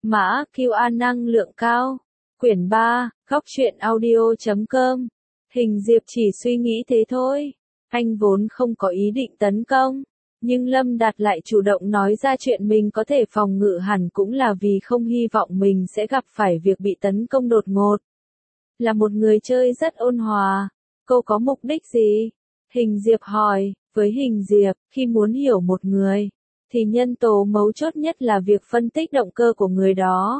Mã QA năng lượng cao. Quyển 3, góc truyện audio.com. Hình Diệp chỉ suy nghĩ thế thôi. Anh vốn không có ý định tấn công. Nhưng Lâm Đạt lại chủ động nói ra chuyện mình có thể phòng ngự hẳn cũng là vì không hy vọng mình sẽ gặp phải việc bị tấn công đột ngột. Là một người chơi rất ôn hòa. Cô có mục đích gì? Hình Diệp hỏi. Với Hình Diệp, khi muốn hiểu một người, thì nhân tố mấu chốt nhất là việc phân tích động cơ của người đó.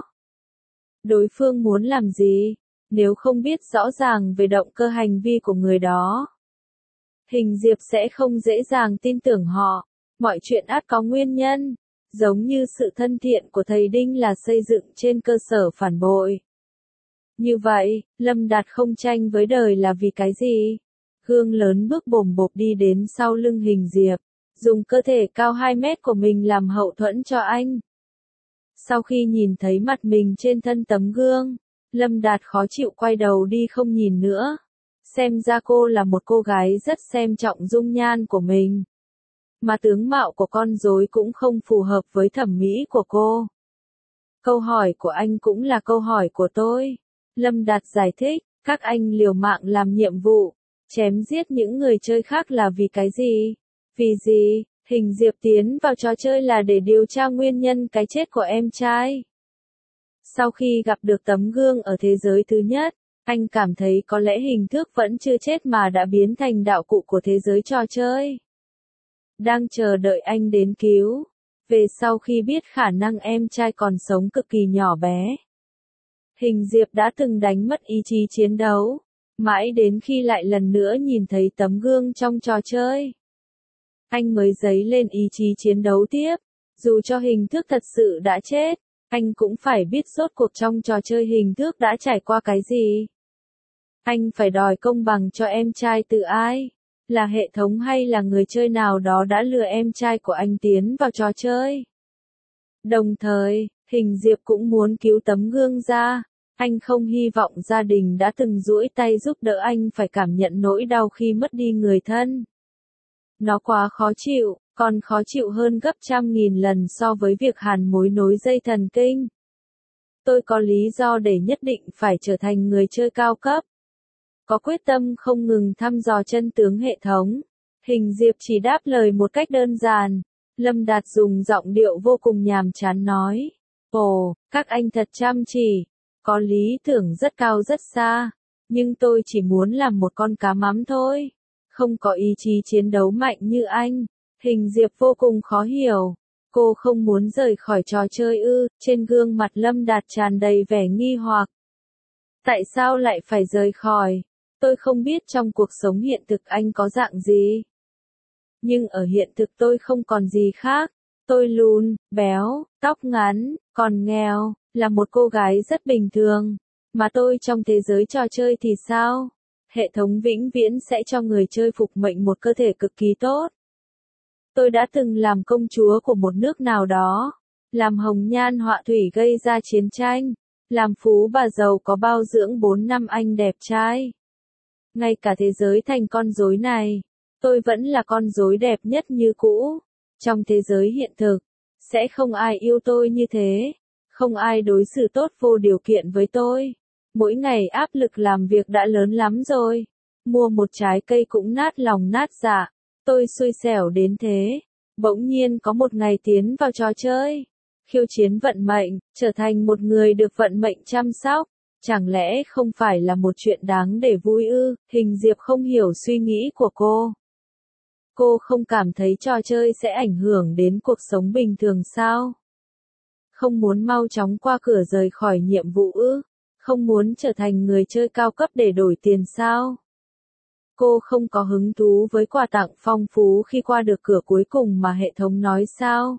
Đối phương muốn làm gì? Nếu không biết rõ ràng về động cơ hành vi của người đó, Hình Diệp sẽ không dễ dàng tin tưởng họ. Mọi chuyện ắt có nguyên nhân, giống như sự thân thiện của thầy Đinh là xây dựng trên cơ sở phản bội. Như vậy, Lâm Đạt không tranh với đời là vì cái gì? Gương lớn bước bồm bộp đi đến sau lưng Hình Diệp, dùng cơ thể cao 2 mét của mình làm hậu thuẫn cho anh. Sau khi nhìn thấy mặt mình trên thân tấm gương, Lâm Đạt khó chịu quay đầu đi không nhìn nữa. Xem ra cô là một cô gái rất xem trọng dung nhan của mình. Mà tướng mạo của con rối cũng không phù hợp với thẩm mỹ của cô. Câu hỏi của anh cũng là câu hỏi của tôi. Lâm Đạt giải thích, các anh liều mạng làm nhiệm vụ, chém giết những người chơi khác là vì cái gì? Vì gì? Hình Diệp tiến vào trò chơi là để điều tra nguyên nhân cái chết của em trai. Sau khi gặp được tấm gương ở thế giới thứ nhất, anh cảm thấy có lẽ Hình Thước vẫn chưa chết mà đã biến thành đạo cụ của thế giới trò chơi. Đang chờ đợi anh đến cứu. Về sau khi biết khả năng em trai còn sống cực kỳ nhỏ bé, Hình Diệp đã từng đánh mất ý chí chiến đấu. Mãi đến khi lại lần nữa nhìn thấy tấm gương trong trò chơi, anh mới dấy lên ý chí chiến đấu tiếp. Dù cho Hình Thước thật sự đã chết, anh cũng phải biết rốt cuộc trong trò chơi Hình Thước đã trải qua cái gì. Anh phải đòi công bằng cho em trai từ ai? Là hệ thống hay là người chơi nào đó đã lừa em trai của anh tiến vào trò chơi? Đồng thời, Hình Diệp cũng muốn cứu tấm gương ra. Anh không hy vọng gia đình đã từng duỗi tay giúp đỡ anh phải cảm nhận nỗi đau khi mất đi người thân. Nó quá khó chịu, còn khó chịu hơn gấp 100.000 lần so với việc hàn mối nối dây thần kinh. Tôi có lý do để nhất định phải trở thành người chơi cao cấp. Có quyết tâm không ngừng thăm dò chân tướng hệ thống. Hình Diệp chỉ đáp lời một cách đơn giản. Lâm Đạt dùng giọng điệu vô cùng nhàm chán nói. Ồ, các anh thật chăm chỉ. Có lý tưởng rất cao rất xa. Nhưng tôi chỉ muốn làm một con cá mắm thôi. Không có ý chí chiến đấu mạnh như anh. Hình Diệp vô cùng khó hiểu. Cô không muốn rời khỏi trò chơi ư? Trên gương mặt Lâm Đạt tràn đầy vẻ nghi hoặc. Tại sao lại phải rời khỏi? Tôi không biết trong cuộc sống hiện thực anh có dạng gì. Nhưng ở hiện thực tôi không còn gì khác. Tôi lùn, béo, tóc ngắn, còn nghèo, là một cô gái rất bình thường. Mà tôi trong thế giới trò chơi thì sao? Hệ thống vĩnh viễn sẽ cho người chơi phục mệnh một cơ thể cực kỳ tốt. Tôi đã từng làm công chúa của một nước nào đó. Làm hồng nhan họa thủy gây ra chiến tranh. Làm phú bà giàu có bao dưỡng 4 năm anh đẹp trai. Ngay cả thế giới thành con rối này, tôi vẫn là con rối đẹp nhất như cũ. Trong thế giới hiện thực, sẽ không ai yêu tôi như thế. Không ai đối xử tốt vô điều kiện với tôi. Mỗi ngày áp lực làm việc đã lớn lắm rồi. Mua một trái cây cũng nát lòng nát dạ. Tôi xui xẻo đến thế. Bỗng nhiên có một ngày tiến vào trò chơi. Khiêu chiến vận mệnh, trở thành một người được vận mệnh chăm sóc. Chẳng lẽ không phải là một chuyện đáng để vui ư? Hình Diệp không hiểu suy nghĩ của cô. Cô không cảm thấy trò chơi sẽ ảnh hưởng đến cuộc sống bình thường sao? Không muốn mau chóng qua cửa rời khỏi nhiệm vụ ư? Không muốn trở thành người chơi cao cấp để đổi tiền sao? Cô không có hứng thú với quà tặng phong phú khi qua được cửa cuối cùng mà hệ thống nói sao?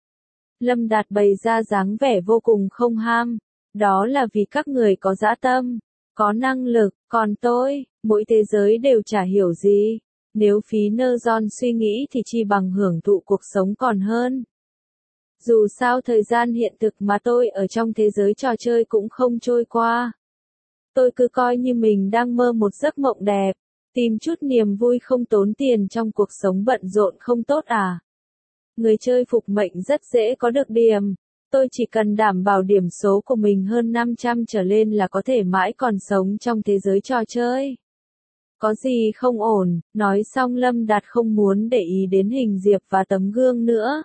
Lâm Đạt bày ra dáng vẻ vô cùng không ham. Đó là vì các người có dã tâm, có năng lực, còn tôi, mỗi thế giới đều chả hiểu gì. Nếu phí nơ giòn suy nghĩ thì chi bằng hưởng thụ cuộc sống còn hơn. Dù sao thời gian hiện thực mà tôi ở trong thế giới trò chơi cũng không trôi qua. Tôi cứ coi như mình đang mơ một giấc mộng đẹp, tìm chút niềm vui không tốn tiền trong cuộc sống bận rộn không tốt à. Người chơi phục mệnh rất dễ có được điểm. Tôi chỉ cần đảm bảo điểm số của mình hơn 500 trở lên là có thể mãi còn sống trong thế giới trò chơi. Có gì không ổn, nói xong Lâm Đạt không muốn để ý đến Hình Diệp và tấm gương nữa.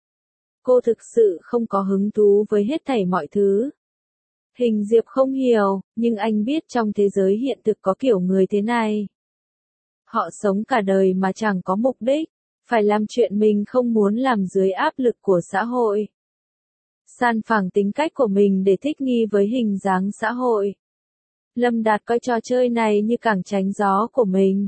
Cô thực sự không có hứng thú với hết thảy mọi thứ. Hình Diệp không hiểu, nhưng anh biết trong thế giới hiện thực có kiểu người thế này. Họ sống cả đời mà chẳng có mục đích, phải làm chuyện mình không muốn làm dưới áp lực của xã hội. San phẳng tính cách của mình để thích nghi với hình dáng xã hội. Lâm Đạt coi trò chơi này như cảng tránh gió của mình.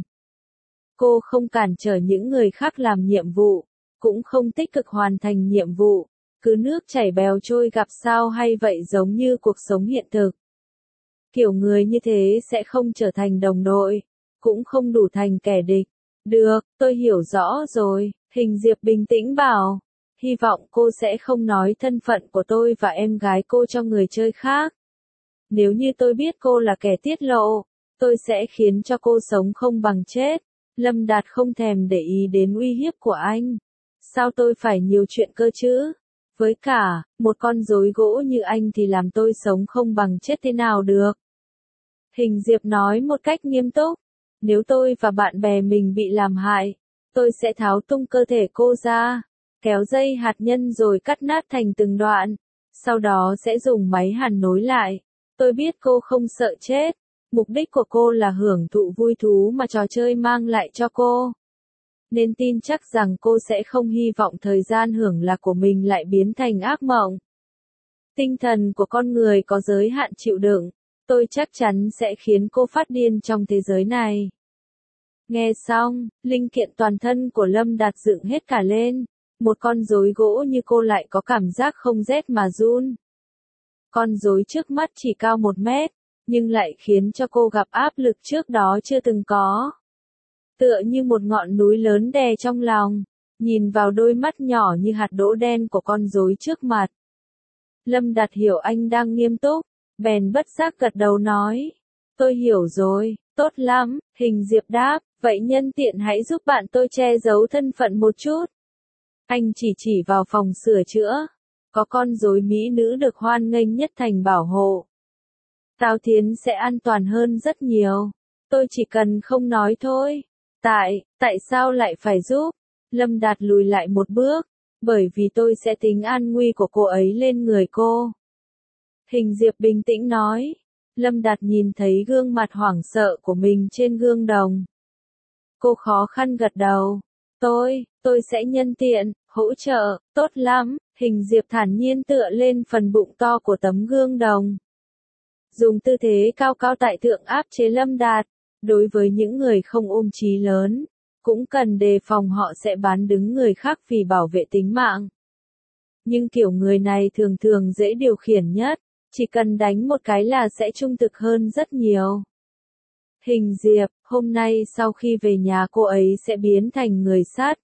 Cô không cản trở những người khác làm nhiệm vụ, cũng không tích cực hoàn thành nhiệm vụ, cứ nước chảy bèo trôi gặp sao hay vậy giống như cuộc sống hiện thực. Kiểu người như thế sẽ không trở thành đồng đội, cũng không đủ thành kẻ địch. Được, tôi hiểu rõ rồi, Hình Diệp bình tĩnh bảo. Hy vọng cô sẽ không nói thân phận của tôi và em gái cô cho người chơi khác. Nếu như tôi biết cô là kẻ tiết lộ, tôi sẽ khiến cho cô sống không bằng chết. Lâm Đạt không thèm để ý đến uy hiếp của anh. Sao tôi phải nhiều chuyện cơ chứ? Với cả, một con rối gỗ như anh thì làm tôi sống không bằng chết thế nào được? Hình Diệp nói một cách nghiêm túc. Nếu tôi và bạn bè mình bị làm hại, tôi sẽ tháo tung cơ thể cô ra, kéo dây hạt nhân rồi cắt nát thành từng đoạn. Sau đó sẽ dùng máy hàn nối lại. Tôi biết cô không sợ chết. Mục đích của cô là hưởng thụ vui thú mà trò chơi mang lại cho cô. Nên tin chắc rằng cô sẽ không hy vọng thời gian hưởng lạc của mình lại biến thành ác mộng. Tinh thần của con người có giới hạn chịu đựng. Tôi chắc chắn sẽ khiến cô phát điên trong thế giới này. Nghe xong, linh kiện toàn thân của Lâm Đạt dựng hết cả lên. Một con rối gỗ như cô lại có cảm giác không rét mà run. Con rối trước mắt chỉ cao 1 mét, nhưng lại khiến cho cô gặp áp lực trước đó chưa từng có. Tựa như một ngọn núi lớn đè trong lòng, nhìn vào đôi mắt nhỏ như hạt đỗ đen của con rối trước mặt. Lâm Đạt hiểu anh đang nghiêm túc, bèn bất giác gật đầu nói. Tôi hiểu rồi, tốt lắm, Hình Diệp đáp, vậy nhân tiện hãy giúp bạn tôi che giấu thân phận một chút. Anh chỉ vào phòng sửa chữa. Có con rối mỹ nữ được hoan nghênh nhất thành bảo hộ. Tào Thiến sẽ an toàn hơn rất nhiều. Tôi chỉ cần không nói thôi. Tại sao lại phải giúp? Lâm Đạt lùi lại một bước. Bởi vì tôi sẽ tính an nguy của cô ấy lên người cô. Hình Diệp bình tĩnh nói. Lâm Đạt nhìn thấy gương mặt hoảng sợ của mình trên gương đồng. Cô khó khăn gật đầu. Tôi sẽ nhân tiện, hỗ trợ, tốt lắm. Hình Diệp thản nhiên tựa lên phần bụng to của tấm gương đồng. Dùng tư thế cao cao tại thượng áp chế Lâm Đạt. Đối với những người không ôm chí lớn, cũng cần đề phòng họ sẽ bán đứng người khác vì bảo vệ tính mạng. Nhưng kiểu người này thường thường dễ điều khiển nhất, chỉ cần đánh một cái là sẽ trung thực hơn rất nhiều. Hình Diệp, hôm nay sau khi về nhà cô ấy sẽ biến thành người sát.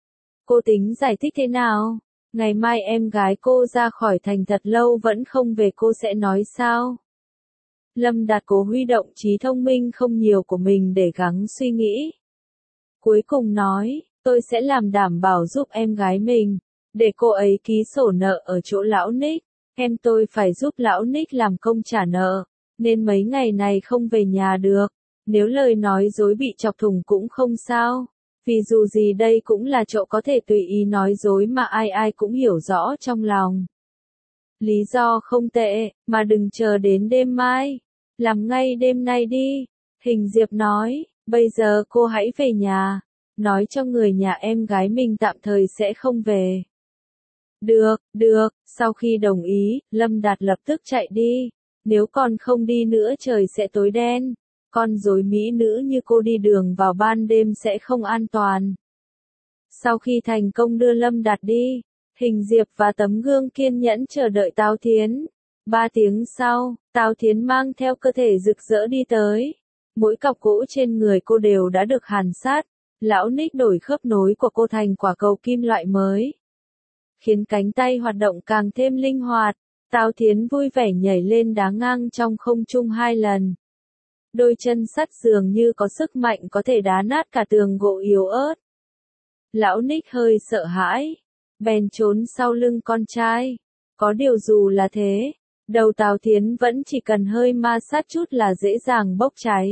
Cô tính giải thích thế nào? Ngày mai em gái cô ra khỏi thành thật lâu vẫn không về cô sẽ nói sao? Lâm Đạt cố huy động trí thông minh không nhiều của mình để gắng suy nghĩ. Cuối cùng nói, tôi sẽ làm đảm bảo giúp em gái mình, để cô ấy ký sổ nợ ở chỗ lão Nick. Em tôi phải giúp lão Nick làm công trả nợ, nên mấy ngày này không về nhà được. Nếu lời nói dối bị chọc thủng cũng không sao. Vì dù gì đây cũng là chỗ có thể tùy ý nói dối mà ai ai cũng hiểu rõ trong lòng. Lý do không tệ, mà đừng chờ đến đêm mai. Làm ngay đêm nay đi. Hình Diệp nói, bây giờ cô hãy về nhà. Nói cho người nhà em gái mình tạm thời sẽ không về. Được, sau khi đồng ý, Lâm Đạt lập tức chạy đi. Nếu còn không đi nữa trời sẽ tối đen. Con rối mỹ nữ như cô đi đường vào ban đêm sẽ không an toàn. Sau khi thành công đưa Lâm Đạt đi, Hình Diệp và tấm gương kiên nhẫn chờ đợi Tào Thiến. 3 tiếng sau, Tào Thiến mang theo cơ thể rực rỡ đi tới. Mỗi cọc gỗ trên người cô đều đã được hàn sát. Lão Nick đổi khớp nối của cô thành quả cầu kim loại mới, khiến cánh tay hoạt động càng thêm linh hoạt. Tào Thiến vui vẻ nhảy lên đá ngang trong không trung 2 lần. Đôi chân sắt dường như có sức mạnh có thể đá nát cả tường gỗ yếu ớt. Lão Nick hơi sợ hãi, bèn trốn sau lưng con trai. Có điều dù là thế, đầu Tào Thiến vẫn chỉ cần hơi ma sát chút là dễ dàng bốc cháy.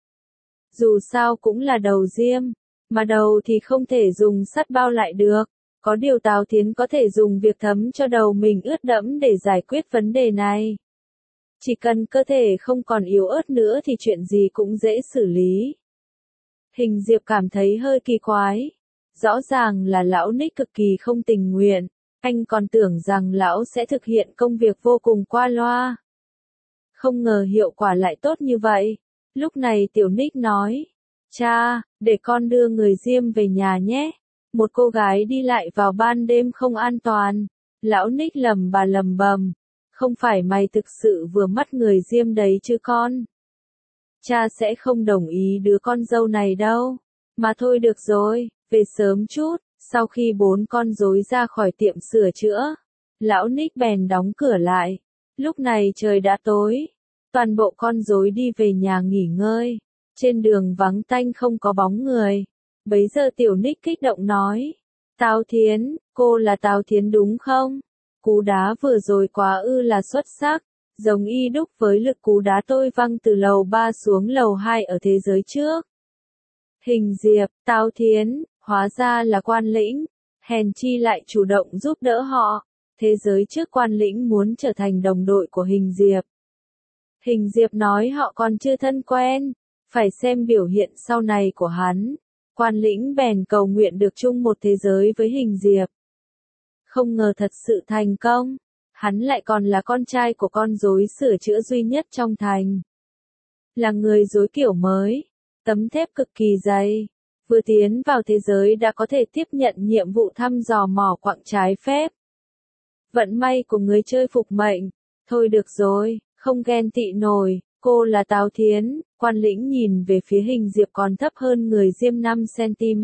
Dù sao cũng là đầu diêm, mà đầu thì không thể dùng sắt bao lại được. Có điều Tào Thiến có thể dùng việc thấm cho đầu mình ướt đẫm để giải quyết vấn đề này. Chỉ cần cơ thể không còn yếu ớt nữa thì chuyện gì cũng dễ xử lý. Hình Diệp cảm thấy hơi kỳ quái. Rõ ràng là lão Nick cực kỳ không tình nguyện. Anh còn tưởng rằng lão sẽ thực hiện công việc vô cùng qua loa. Không ngờ hiệu quả lại tốt như vậy. Lúc này tiểu Nick nói. Cha, để con đưa người diêm về nhà nhé. Một cô gái đi lại vào ban đêm không an toàn. Lão Nick lầm bà lầm bầm. Không phải mày thực sự vừa mắt người diêm đấy chứ con. Cha sẽ không đồng ý đứa con dâu này đâu. Mà thôi được rồi, về sớm chút. Sau khi 4 con rối ra khỏi tiệm sửa chữa, lão Nick bèn đóng cửa lại. Lúc này trời đã tối. Toàn bộ con rối đi về nhà nghỉ ngơi. Trên đường vắng tanh không có bóng người. Bấy giờ tiểu Nick kích động nói. Tào Thiến, cô là Tào Thiến đúng không? Cú đá vừa rồi quá là xuất sắc. Giống y đúc với lực cú đá tôi văng từ lầu 3 xuống lầu 2 ở thế giới trước. Hình Diệp, Tào Thiến, hóa ra là Quan Lĩnh. Hèn chi lại chủ động giúp đỡ họ. Thế giới trước Quan Lĩnh muốn trở thành đồng đội của Hình Diệp. Hình Diệp nói họ còn chưa thân quen. Phải xem biểu hiện sau này của hắn. Quan Lĩnh bèn cầu nguyện được chung một thế giới với Hình Diệp. Không ngờ thật sự thành công. Hắn lại còn là con trai của con rối sửa chữa duy nhất trong thành. Là người rối kiểu mới. Tấm thép cực kỳ dày. Vừa tiến vào thế giới đã có thể tiếp nhận nhiệm vụ thăm dò mỏ quặng trái phép. Vận may của người chơi phục mệnh. Thôi được rồi, không ghen tị nổi. Cô là Tào Thiến. Quan Lĩnh nhìn về phía Hình Diệp còn thấp hơn người diêm 5 cm.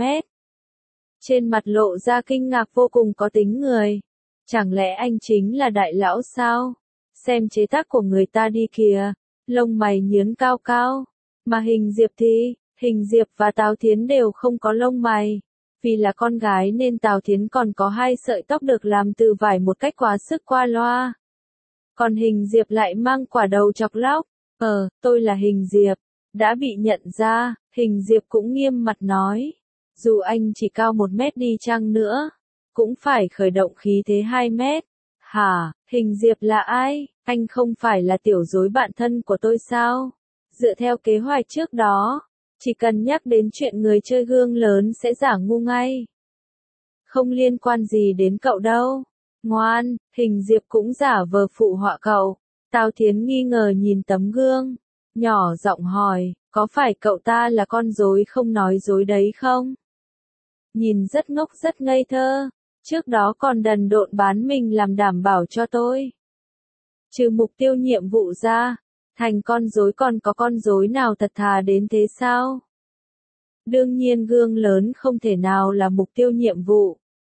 Trên mặt lộ ra kinh ngạc vô cùng có tính người. Chẳng lẽ anh chính là đại lão sao? Xem chế tác của người ta đi kìa. Lông mày nhướn cao cao. Mà Hình Diệp thì, Hình Diệp và Tào Thiến đều không có lông mày. Vì là con gái nên Tào Thiến còn có 2 sợi tóc được làm từ vải một cách quá sức qua loa. Còn Hình Diệp lại mang quả đầu chọc lóc. Tôi là Hình Diệp. Đã bị nhận ra, Hình Diệp cũng nghiêm mặt nói. Dù anh chỉ cao 1 mét đi chăng nữa, cũng phải khởi động khí thế 2 mét. Hả, Hình Diệp là ai? Anh không phải là tiểu rối bạn thân của tôi sao? Dựa theo kế hoạch trước đó, chỉ cần nhắc đến chuyện người chơi gương lớn sẽ giả ngu ngay. Không liên quan gì đến cậu đâu. Ngoan, Hình Diệp cũng giả vờ phụ họa cậu. Tào Thiến nghi ngờ nhìn tấm gương, nhỏ giọng hỏi, có phải cậu ta là con rối không nói dối đấy không? Nhìn rất ngốc rất ngây thơ, trước đó còn đần độn bán mình làm đảm bảo cho tôi. Trừ mục tiêu nhiệm vụ ra, thành con rối còn có con rối nào thật thà đến thế sao? Đương nhiên gương lớn không thể nào là mục tiêu nhiệm vụ.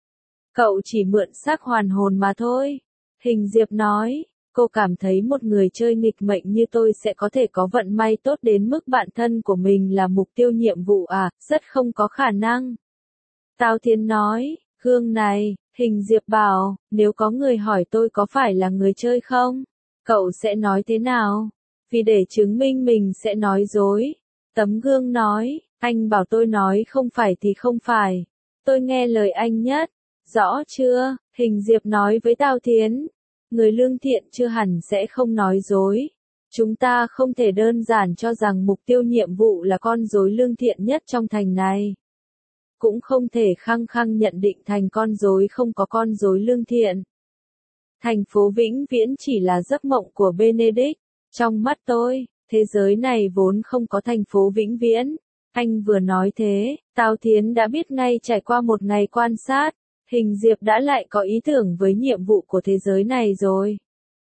Cậu chỉ mượn xác hoàn hồn mà thôi. Hình Diệp nói, cô cảm thấy một người chơi nghịch mệnh như tôi sẽ có thể có vận may tốt đến mức bạn thân của mình là mục tiêu nhiệm vụ à, rất không có khả năng. Tào Thiến nói, gương này, Hình Diệp bảo, nếu có người hỏi tôi có phải là người chơi không, cậu sẽ nói thế nào? Vì để chứng minh mình sẽ nói dối. Tấm gương nói, anh bảo tôi nói không phải thì không phải. Tôi nghe lời anh nhất. Rõ chưa? Hình Diệp nói với Tào Thiến. Người lương thiện chưa hẳn sẽ không nói dối. Chúng ta không thể đơn giản cho rằng mục tiêu nhiệm vụ là con rối lương thiện nhất trong thành này. Cũng không thể khăng khăng nhận định thành con rối không có con rối lương thiện. Thành phố vĩnh viễn chỉ là giấc mộng của Benedict. Trong mắt tôi, thế giới này vốn không có thành phố vĩnh viễn. Anh vừa nói thế, Tào Thiến đã biết ngay trải qua một ngày quan sát. Hình Diệp đã lại có ý tưởng với nhiệm vụ của thế giới này rồi.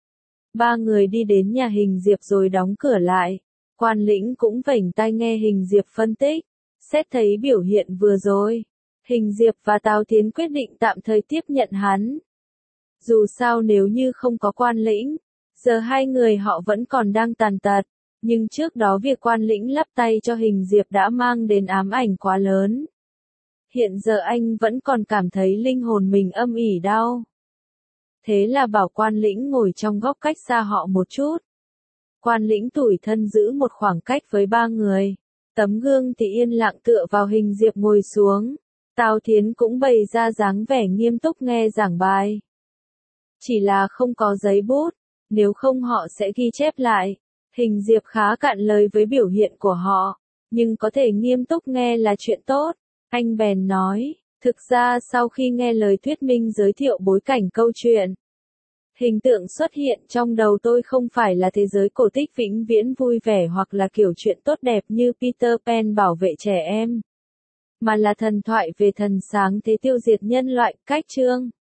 3 người đi đến nhà Hình Diệp rồi đóng cửa lại. Quan Lĩnh cũng vểnh tai nghe Hình Diệp phân tích. Xét thấy biểu hiện vừa rồi, Hình Diệp và Tào Thiến quyết định tạm thời tiếp nhận hắn. Dù sao nếu như không có Quan Lĩnh, giờ 2 người họ vẫn còn đang tàn tật. Nhưng trước đó việc Quan Lĩnh lắp tay cho Hình Diệp đã mang đến ám ảnh quá lớn. Hiện giờ anh vẫn còn cảm thấy linh hồn mình âm ỉ đau. Thế là bảo quan lĩnh ngồi trong góc cách xa họ một chút. Quan lĩnh tủi thân giữ một khoảng cách với ba người. Tấm gương thì yên lặng tựa vào hình Diệp ngồi xuống. Tào Thiến cũng bày ra dáng vẻ nghiêm túc nghe giảng bài. Chỉ là không có giấy bút, nếu không họ sẽ ghi chép lại. Hình Diệp khá cạn lời với biểu hiện của họ, nhưng có thể nghiêm túc nghe là chuyện tốt. Anh bèn nói, thực ra sau khi nghe lời thuyết minh giới thiệu bối cảnh câu chuyện, hình tượng xuất hiện trong đầu tôi không phải là thế giới cổ tích vĩnh viễn vui vẻ hoặc là kiểu chuyện tốt đẹp như Peter Pan bảo vệ trẻ em, mà là thần thoại về thần sáng thế tiêu diệt nhân loại. Cách chương